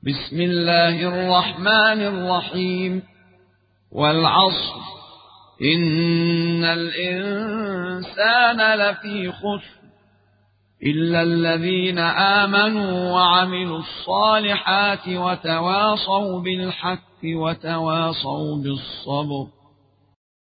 بسم الله الرحمن الرحيم. والعصر إن الإنسان لفي خسر إلا الذين آمنوا وعملوا الصالحات وتواصوا بالحق وتواصوا بالصبر.